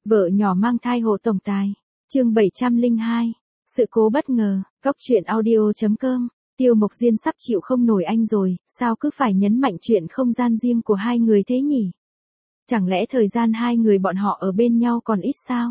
Vợ nhỏ mang thai hộ tổng tài. Chương 702. Sự cố bất ngờ. Góc truyện audio.com. Tiêu Mộc Diên sắp chịu không nổi anh rồi, sao cứ phải nhấn mạnh chuyện không gian riêng của hai người thế nhỉ? Chẳng lẽ thời gian hai người bọn họ ở bên nhau còn ít sao?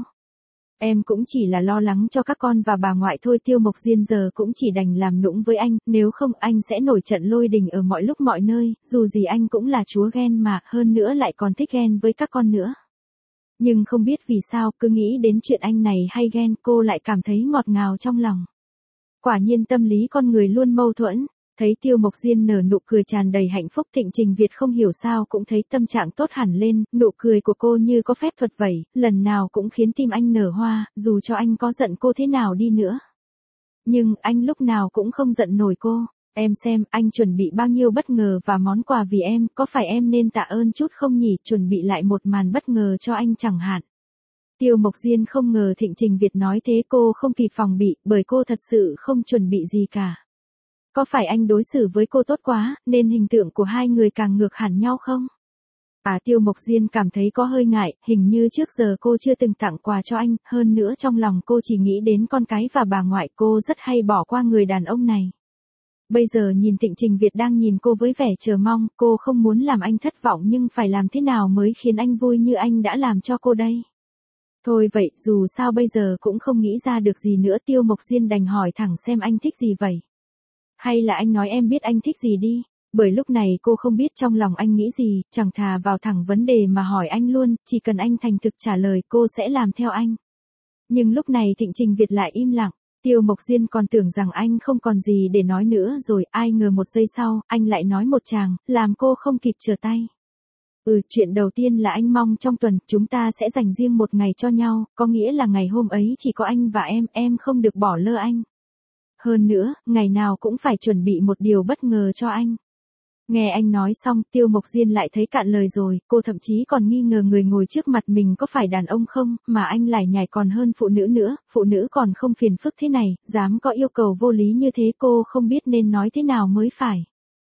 Em cũng chỉ là lo lắng cho các con và bà ngoại thôi. Tiêu Mộc Diên giờ cũng chỉ đành làm nũng với anh, nếu không anh sẽ nổi trận lôi đình ở mọi lúc mọi nơi, dù gì anh cũng là chúa ghen mà, hơn nữa lại còn thích ghen với các con nữa. Nhưng không biết vì sao, cứ nghĩ đến chuyện anh này hay ghen, cô lại cảm thấy ngọt ngào trong lòng. Quả nhiên tâm lý con người luôn mâu thuẫn. Thấy Tiêu Mộc Diên nở nụ cười tràn đầy hạnh phúc, Thịnh Trình Việt không hiểu sao cũng thấy tâm trạng tốt hẳn lên, nụ cười của cô như có phép thuật vậy, lần nào cũng khiến tim anh nở hoa, dù cho anh có giận cô thế nào đi nữa. Nhưng anh lúc nào cũng không giận nổi cô. Em xem, anh chuẩn bị bao nhiêu bất ngờ và món quà vì em, có phải em nên tạ ơn chút không nhỉ, chuẩn bị lại một màn bất ngờ cho anh chẳng hạn. Tiêu Mộc Diên không ngờ Thịnh Trình Việt nói thế, cô không kịp phòng bị, bởi cô thật sự không chuẩn bị gì cả. Có phải anh đối xử với cô tốt quá, nên hình tượng của hai người càng ngược hẳn nhau không? Tiêu Mộc Diên cảm thấy có hơi ngại, hình như trước giờ cô chưa từng tặng quà cho anh, hơn nữa trong lòng cô chỉ nghĩ đến con cái và bà ngoại, cô rất hay bỏ qua người đàn ông này. Bây giờ nhìn Thịnh Trình Việt đang nhìn cô với vẻ chờ mong, cô không muốn làm anh thất vọng nhưng phải làm thế nào mới khiến anh vui như anh đã làm cho cô đây? Thôi vậy, dù sao bây giờ cũng không nghĩ ra được gì nữa. Tiêu Mộc Diên đành hỏi thẳng xem anh thích gì vậy? Hay là anh nói em biết anh thích gì đi? Bởi lúc này cô không biết trong lòng anh nghĩ gì, chẳng thà vào thẳng vấn đề mà hỏi anh luôn, chỉ cần anh thành thực trả lời cô sẽ làm theo anh. Nhưng lúc này Thịnh Trình Việt lại im lặng. Tiêu Mộc Diên còn tưởng rằng anh không còn gì để nói nữa rồi, ai ngờ một giây sau, anh lại nói một tràng, làm cô không kịp trở tay. Chuyện đầu tiên là anh mong trong tuần chúng ta sẽ dành riêng một ngày cho nhau, có nghĩa là ngày hôm ấy chỉ có anh và em không được bỏ lơ anh. Hơn nữa, ngày nào cũng phải chuẩn bị một điều bất ngờ cho anh. Nghe anh nói xong, Tiêu Mộc Diên lại thấy cạn lời rồi, cô thậm chí còn nghi ngờ người ngồi trước mặt mình có phải đàn ông không, mà anh lải nhải còn hơn phụ nữ nữa, phụ nữ còn không phiền phức thế này, dám có yêu cầu vô lý như thế, cô không biết nên nói thế nào mới phải.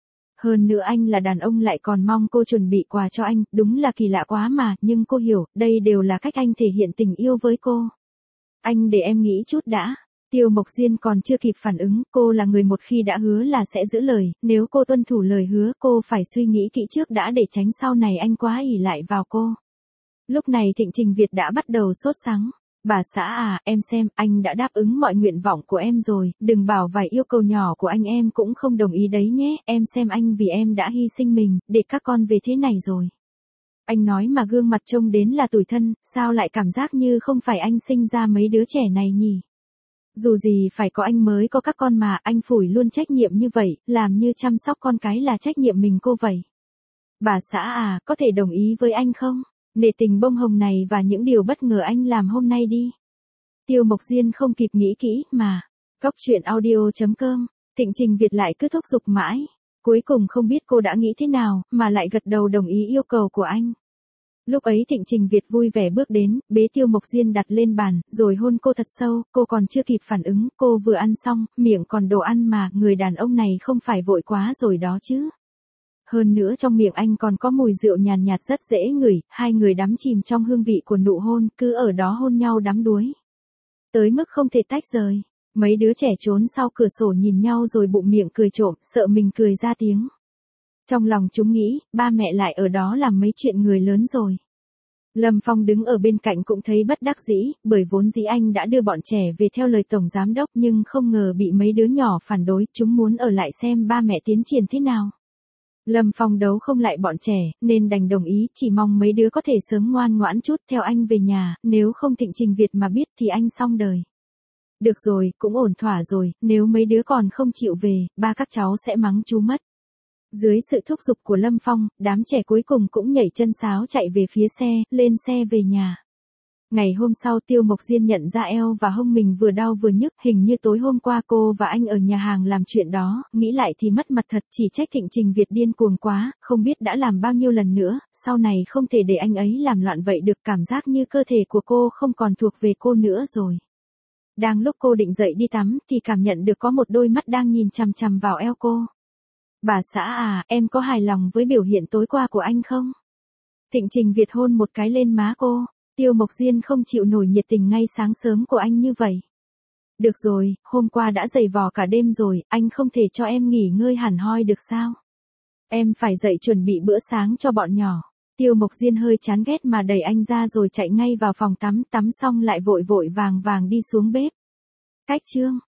Hơn nữa anh là đàn ông lại còn mong cô chuẩn bị quà cho anh, đúng là kỳ lạ quá mà, nhưng cô hiểu, đây đều là cách anh thể hiện tình yêu với cô. Anh để em nghĩ chút đã. Tiêu Mộc Diên còn chưa kịp phản ứng, cô là người một khi đã hứa là sẽ giữ lời, nếu cô tuân thủ lời hứa, cô phải suy nghĩ kỹ trước đã để tránh sau này anh quá ỷ lại vào cô. Lúc này Thịnh Trình Việt đã bắt đầu sốt sắng. Bà xã em xem, anh đã đáp ứng mọi nguyện vọng của em rồi, đừng bảo vài yêu cầu nhỏ của anh em cũng không đồng ý đấy nhé, em xem anh vì em đã hy sinh mình, để các con về thế này rồi. Anh nói mà gương mặt trông đến là tủi thân, sao lại cảm giác như không phải anh sinh ra mấy đứa trẻ này nhỉ? Dù gì phải có anh mới có các con mà, anh phủi luôn trách nhiệm như vậy, làm như chăm sóc con cái là trách nhiệm mình cô vậy. Bà xã có thể đồng ý với anh không? Nể tình bông hồng này và những điều bất ngờ anh làm hôm nay đi. Tiêu Mộc Diên không kịp nghĩ kỹ mà. Góc truyện audio.com. Thịnh Trình Việt lại cứ thúc giục mãi. Cuối cùng không biết cô đã nghĩ thế nào, mà lại gật đầu đồng ý yêu cầu của anh. Lúc ấy Thịnh Trình Việt vui vẻ bước đến, bế Tiêu Mộc Diên đặt lên bàn, rồi hôn cô thật sâu, cô còn chưa kịp phản ứng, cô vừa ăn xong, miệng còn đồ ăn mà, người đàn ông này không phải vội quá rồi đó chứ. Hơn nữa trong miệng anh còn có mùi rượu nhàn nhạt rất dễ ngửi, hai người đắm chìm trong hương vị của nụ hôn, cứ ở đó hôn nhau đắm đuối. Tới mức không thể tách rời. Mấy đứa trẻ trốn sau cửa sổ nhìn nhau rồi bụng miệng cười trộm, sợ mình cười ra tiếng. Trong lòng chúng nghĩ, ba mẹ lại ở đó làm mấy chuyện người lớn rồi. Lâm Phong đứng ở bên cạnh cũng thấy bất đắc dĩ, bởi vốn dĩ anh đã đưa bọn trẻ về theo lời tổng giám đốc nhưng không ngờ bị mấy đứa nhỏ phản đối, chúng muốn ở lại xem ba mẹ tiến triển thế nào. Lâm Phong đấu không lại bọn trẻ, nên đành đồng ý, chỉ mong mấy đứa có thể sớm ngoan ngoãn chút theo anh về nhà, nếu không Thịnh Trình Việt mà biết thì anh xong đời. Được rồi, cũng ổn thỏa rồi, nếu mấy đứa còn không chịu về, ba các cháu sẽ mắng chú mất. Dưới sự thúc giục của Lâm Phong, đám trẻ cuối cùng cũng nhảy chân sáo chạy về phía xe, lên xe về nhà. Ngày hôm sau Tiêu Mộc Diên nhận ra eo và hông mình vừa đau vừa nhức, hình như tối hôm qua cô và anh ở nhà hàng làm chuyện đó, nghĩ lại thì mất mặt thật, chỉ trách Thịnh Trình Việt điên cuồng quá, không biết đã làm bao nhiêu lần nữa, sau này không thể để anh ấy làm loạn vậy được, cảm giác như cơ thể của cô không còn thuộc về cô nữa rồi. Đang lúc cô định dậy đi tắm thì cảm nhận được có một đôi mắt đang nhìn chằm chằm vào eo cô. Bà xã em có hài lòng với biểu hiện tối qua của anh không? Thịnh Trình Việt hôn một cái lên má cô. Tiêu Mộc Diên không chịu nổi nhiệt tình ngay sáng sớm của anh như vậy. Được rồi, hôm qua đã dày vò cả đêm rồi, anh không thể cho em nghỉ ngơi hẳn hoi được sao? Em phải dậy chuẩn bị bữa sáng cho bọn nhỏ. Tiêu Mộc Diên hơi chán ghét mà đẩy anh ra rồi chạy ngay vào phòng tắm, tắm xong lại vội vội vàng vàng đi xuống bếp. Cách chương